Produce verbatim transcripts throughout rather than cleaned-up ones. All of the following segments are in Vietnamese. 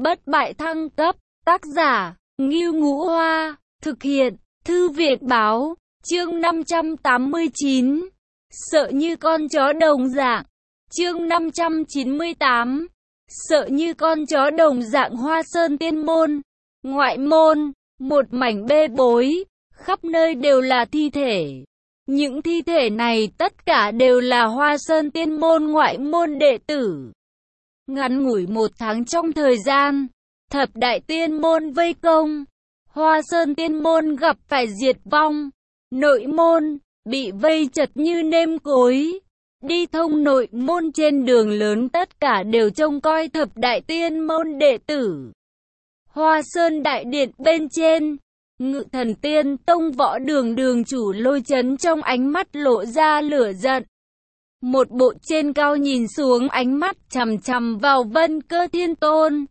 Bất bại thăng cấp, tác giả, Ngưu Ngũ Hoa, thực hiện, Thư viện báo, chương năm trăm tám mươi chín, sợ như con chó đồng dạng, chương năm trăm chín mươi tám, sợ như con chó đồng dạng. Hoa Sơn Tiên Môn, ngoại môn, một mảnh bê bối, khắp nơi đều là thi thể. Những thi thể này tất cả đều là Hoa Sơn Tiên Môn ngoại môn đệ tử. Ngắn ngủi một tháng trong thời gian, thập đại tiên môn vây công, Hoa Sơn Tiên Môn gặp phải diệt vong. Nội môn, bị vây chật như nêm cối. Đi thông nội môn trên đường lớn tất cả đều trông coi thập đại tiên môn đệ tử. Hoa Sơn Đại Điện bên trên, Ngự Thần Tiên Tông Võ Đường đường chủ Lôi Chấn trong ánh mắt lộ ra lửa giận. Một bộ trên cao nhìn xuống, ánh mắt chằm chằm vào Vân Cơ Thiên Tôn.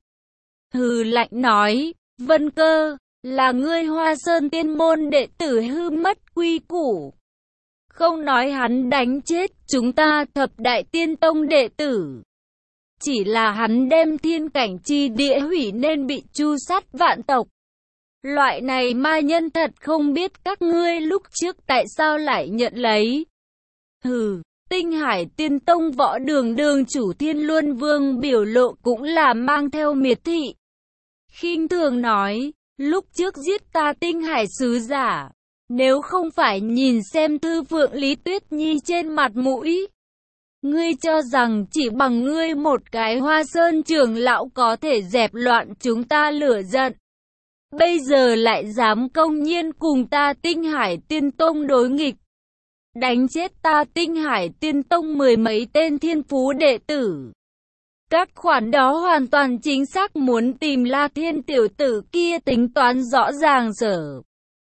Hừ lạnh nói, Vân Cơ, là ngươi Hoa Sơn Tiên Môn đệ tử hư mất quy củ. Không nói hắn đánh chết chúng ta thập đại tiên tông đệ tử. Chỉ là hắn đem thiên cảnh chi địa hủy nên bị tru sát vạn tộc. Loại này ma nhân thật không biết các ngươi lúc trước tại sao lại nhận lấy. Hừ, Tinh Hải Tiên Tông Võ Đường đường chủ Thiên Luân Vương biểu lộ cũng là mang theo miệt thị. Khinh thường nói, lúc trước giết ta Tinh Hải sứ giả, nếu không phải nhìn xem Thư Phượng Lý Tuyết Nhi trên mặt mũi, ngươi cho rằng chỉ bằng ngươi một cái Hoa Sơn trưởng lão có thể dẹp loạn chúng ta lửa giận. Bây giờ lại dám công nhiên cùng ta Tinh Hải Tiên Tông đối nghịch, đánh chết ta Tinh Hải Tiên Tông mười mấy tên thiên phú đệ tử. Các khoản đó hoàn toàn chính xác muốn tìm La Thiên tiểu tử kia tính toán rõ ràng sở.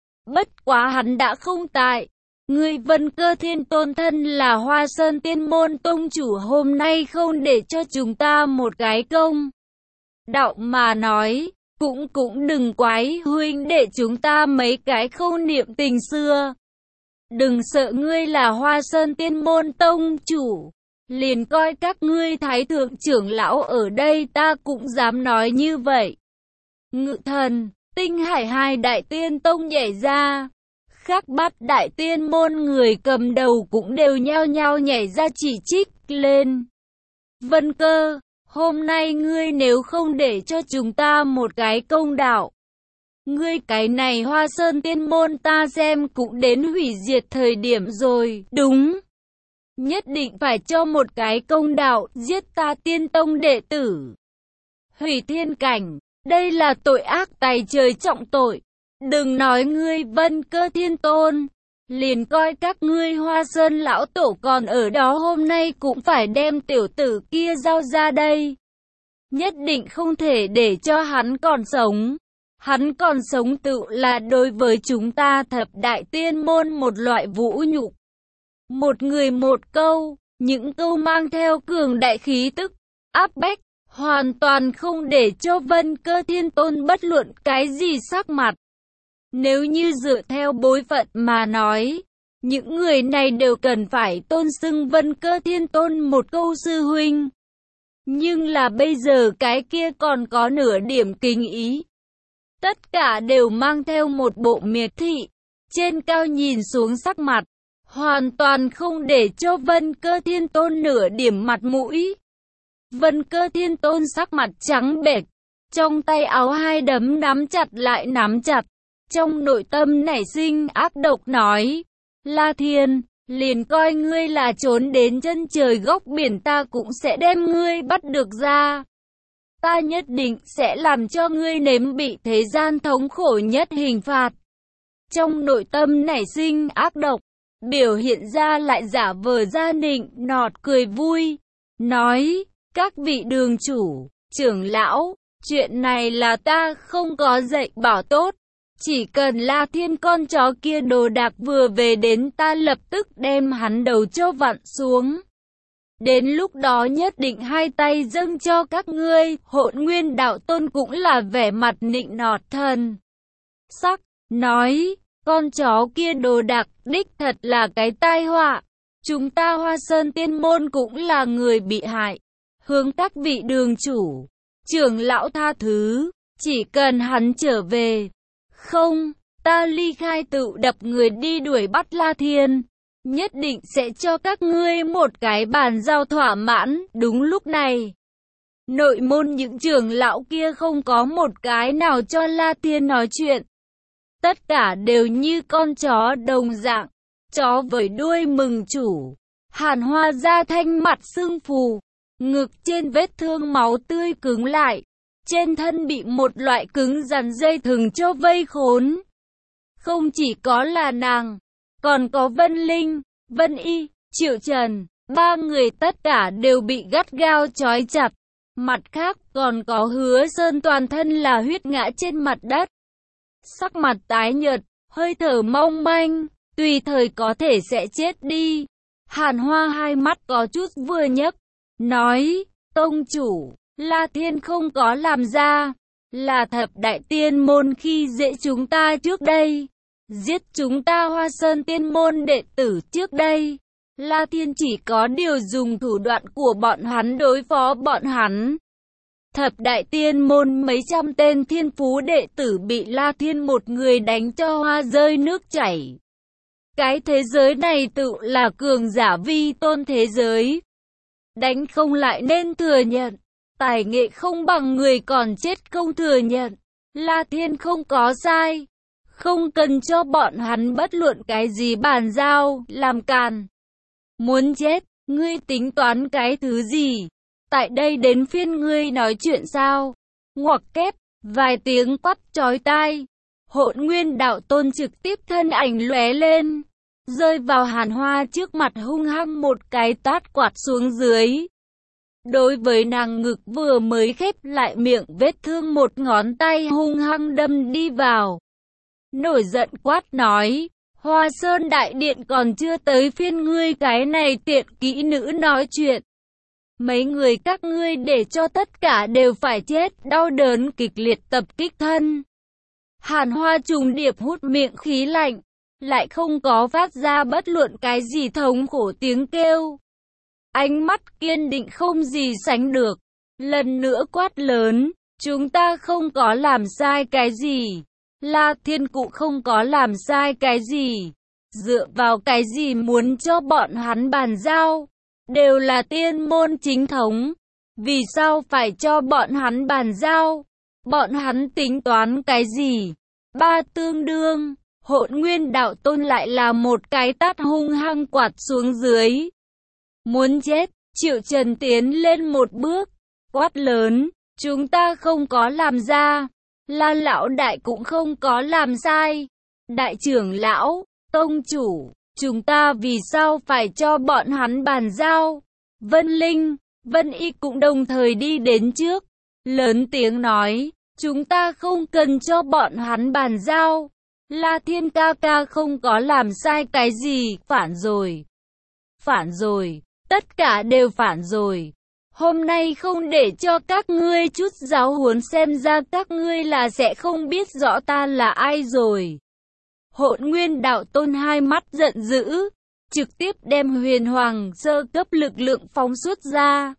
Bất quá hắn đã không tại. Ngươi Vân Cơ Thiên Tôn thân là Hoa Sơn Tiên Môn tông chủ, hôm nay không để cho chúng ta một cái công đạo mà nói, cũng cũng đừng quái huynh để chúng ta mấy cái không niệm tình xưa. Đừng sợ, ngươi là Hoa Sơn Tiên Môn tông chủ, liền coi các ngươi thái thượng trưởng lão ở đây ta cũng dám nói như vậy. Ngự Thần, Tinh Hải hai đại tiên tông nhảy ra, khác bắt đại tiên môn người cầm đầu cũng đều nhao nhao nhảy ra chỉ trích lên. Vân Cơ, hôm nay ngươi nếu không để cho chúng ta một cái công đạo, ngươi cái này Hoa Sơn Tiên Môn ta xem cũng đến hủy diệt thời điểm rồi. Đúng, nhất định phải cho một cái công đạo, giết ta tiên tông đệ tử, hủy thiên cảnh, đây là tội ác tày trời trọng tội. Đừng nói ngươi Vân Cơ Thiên Tôn, liền coi các ngươi Hoa Sơn lão tổ còn ở đó hôm nay cũng phải đem tiểu tử kia giao ra đây. Nhất định không thể để cho hắn còn sống. Hắn còn sống tự là đối với chúng ta thập đại tiên môn một loại vũ nhục. Một người một câu, những câu mang theo cường đại khí tức, áp bách, hoàn toàn không để cho Vân Cơ Thiên Tôn bất luận cái gì sắc mặt. Nếu như dựa theo bối phận mà nói, những người này đều cần phải tôn xưng Vân Cơ Thiên Tôn một câu sư huynh. Nhưng là bây giờ cái kia còn có nửa điểm kính ý. Tất cả đều mang theo một bộ miệt thị, trên cao nhìn xuống sắc mặt, hoàn toàn không để cho Vân Cơ Thiên Tôn nửa điểm mặt mũi. Vân Cơ Thiên Tôn sắc mặt trắng bệch, trong tay áo hai đấm nắm chặt lại nắm chặt, trong nội tâm nảy sinh ác độc nói, La Thiên, liền coi ngươi là trốn đến chân trời góc biển ta cũng sẽ đem ngươi bắt được ra. Ta nhất định sẽ làm cho ngươi nếm bị thế gian thống khổ nhất hình phạt. Trong nội tâm nảy sinh ác độc, biểu hiện ra lại giả vờ ra nịnh nọt cười vui, nói, các vị đường chủ, trưởng lão, chuyện này là ta không có dạy bảo tốt. Chỉ cần La Thiên con chó kia đồ đạc vừa về đến ta lập tức đem hắn đầu cho vặn xuống. Đến lúc đó nhất định hai tay dâng cho các ngươi. Hỗn Nguyên Đạo Tôn cũng là vẻ mặt nịnh nọt thần sắc, nói, con chó kia đồ đạc đích thật là cái tai họa. Chúng ta Hoa Sơn Tiên Môn cũng là người bị hại. Hướng các vị đường chủ, trưởng lão tha thứ, chỉ cần hắn trở về. Không, ta ly khai tự đập người đi đuổi bắt La Thiên. Nhất định sẽ cho các ngươi một cái bàn giao thỏa mãn. Đúng lúc này, nội môn những trưởng lão kia không có một cái nào cho La Thiên nói chuyện. Tất cả đều như con chó đồng dạng, chó với đuôi mừng chủ. Hàn Hoa ra thanh mặt sưng phù, ngực trên vết thương máu tươi cứng lại, trên thân bị một loại cứng rắn dây thừng cho vây khốn. Không chỉ có là nàng, còn có Vân Linh, Vân Y, Triệu Trần, ba người tất cả đều bị gắt gao trói chặt. Mặt khác còn có Hứa Sơn toàn thân là huyết ngã trên mặt đất. Sắc mặt tái nhợt, hơi thở mong manh, tùy thời có thể sẽ chết đi. Hàn Hoa hai mắt có chút vừa nhấc, nói, tông chủ, La Thiên không có làm ra, là thập đại tiên môn khi dễ chúng ta trước đây, giết chúng ta Hoa Sơn tiên môn đệ tử trước đây. La Thiên chỉ có điều dùng thủ đoạn của bọn hắn đối phó bọn hắn. Thập đại tiên môn mấy trăm tên thiên phú đệ tử bị La Thiên một người đánh cho hoa rơi nước chảy. Cái thế giới này tự là cường giả vi tôn thế giới. Đánh không lại nên thừa nhận. Tài nghệ không bằng người còn chết không thừa nhận. La Thiên không có sai. Không cần cho bọn hắn bất luận cái gì bàn giao, làm càn. Muốn chết, ngươi tính toán cái thứ gì? Tại đây đến phiên ngươi nói chuyện sao? Ngoặc kép, vài tiếng quát chói tai. Hỗn Nguyên Đạo Tôn trực tiếp thân ảnh lóe lên, rơi vào Hàn Hoa trước mặt hung hăng một cái tát quạt xuống dưới. Đối với nàng ngực vừa mới khép lại miệng vết thương một ngón tay hung hăng đâm đi vào. Nổi giận quát nói, Hoa Sơn Đại Điện còn chưa tới phiên ngươi cái này tiện kỹ nữ nói chuyện. Mấy người các ngươi để cho tất cả đều phải chết, đau đớn kịch liệt tập kích thân. Hàn Hoa trùng điệp hút miệng khí lạnh, lại không có phát ra bất luận cái gì thống khổ tiếng kêu. Ánh mắt kiên định không gì sánh được, lần nữa quát lớn, chúng ta không có làm sai cái gì. La Thiên cũng không có làm sai cái gì. Dựa vào cái gì muốn cho bọn hắn bàn giao? Đều là tiên môn chính thống. Vì sao phải cho bọn hắn bàn giao? Bọn hắn tính toán cái gì? Ba tương đương, Hỗn Nguyên Đạo Tôn lại là một cái tát hung hăng quạt xuống dưới. Muốn chết, Triệu Trần tiến lên một bước, quát lớn, chúng ta không có làm ra. La lão đại cũng không có làm sai. Đại trưởng lão, tông chủ, chúng ta vì sao phải cho bọn hắn bàn giao? Vân Linh, Vân Y cũng đồng thời đi đến trước, lớn tiếng nói, chúng ta không cần cho bọn hắn bàn giao. La Thiên ca ca không có làm sai cái gì, phản rồi. Phản rồi, tất cả đều phản rồi. Hôm nay không để cho các ngươi chút giáo huấn xem ra các ngươi là sẽ không biết rõ ta là ai rồi. Hỗn Nguyên Đạo Tôn hai mắt giận dữ, trực tiếp đem huyền hoàng sơ cấp lực lượng phóng xuất ra.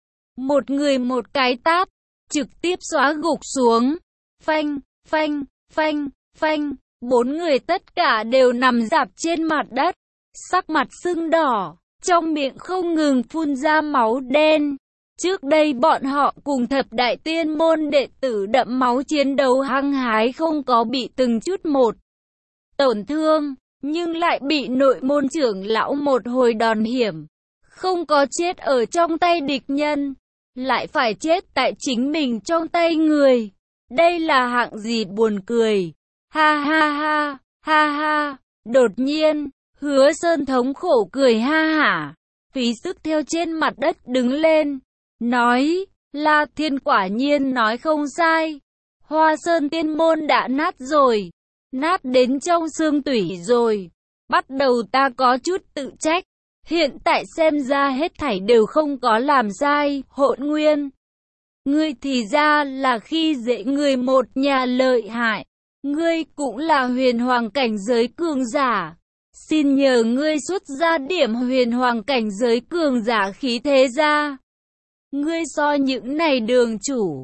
Một người một cái tát, trực tiếp xóa gục xuống. Phanh, phanh, phanh, phanh, bốn người tất cả đều nằm rạp trên mặt đất, sắc mặt sưng đỏ, trong miệng không ngừng phun ra máu đen. Trước đây bọn họ cùng thập đại tiên môn đệ tử đẫm máu chiến đấu hăng hái không có bị từng chút một tổn thương, nhưng lại bị nội môn trưởng lão một hồi đòn hiểm. Không có chết ở trong tay địch nhân, lại phải chết tại chính mình trong tay người. Đây là hạng gì buồn cười. Ha ha ha, ha ha. Đột nhiên, Hứa Sơn thống khổ cười ha hả, phí sức theo trên mặt đất đứng lên. Nói, La Thiên quả nhiên nói không sai. Hoa Sơn tiên môn đã nát rồi. Nát đến trong xương tủy rồi. Bắt đầu ta có chút tự trách. Hiện tại xem ra hết thảy đều không có làm sai. Hỗn Nguyên, ngươi thì ra là khi dễ người một nhà lợi hại. Ngươi cũng là huyền hoàng cảnh giới cường giả. Xin nhờ ngươi xuất ra điểm huyền hoàng cảnh giới cường giả khí thế ra. Ngươi so những này đường chủ,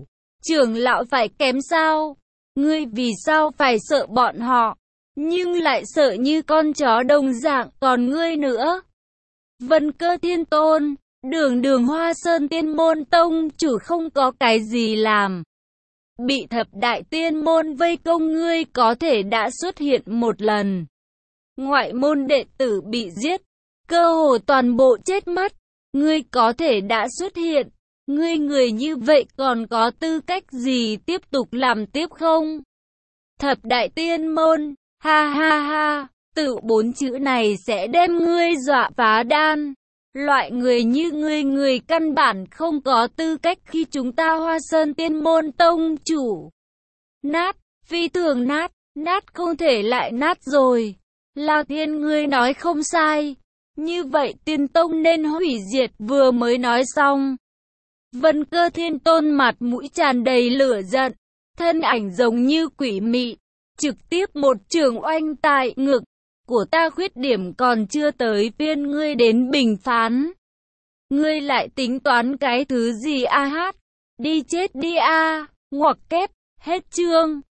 Trưởng lão phải kém sao? Ngươi vì sao phải sợ bọn họ, nhưng lại sợ như con chó đồng dạng, còn ngươi nữa? Vân Cơ Thiên Tôn, đường đường Hoa Sơn Tiên Môn tông chủ không có cái gì làm. Bị thập đại tiên môn vây công ngươi có thể đã xuất hiện một lần. Ngoại môn đệ tử bị giết, cơ hồ toàn bộ chết mất. Ngươi có thể đã xuất hiện. Ngươi người như vậy còn có tư cách gì tiếp tục làm tiếp không? Thập đại tiên môn, ha ha ha, tự bốn chữ này sẽ đem ngươi dọa phá đan. Loại người như ngươi người căn bản không có tư cách khi chúng ta Hoa Sơn Tiên Môn tông chủ. Nát, phi thường nát, nát không thể lại nát rồi. La Thiên ngươi nói không sai. Như vậy tiên tông nên hủy diệt vừa mới nói xong. Vân Cơ Thiên Tôn mặt mũi tràn đầy lửa giận. Thân ảnh giống như quỷ mị. Trực tiếp một trường oanh tại ngực. Của ta khuyết điểm còn chưa tới phiên ngươi đến bình phán. Ngươi lại tính toán cái thứ gì a hát? Đi chết đi a, ngoặc kép, hết chương.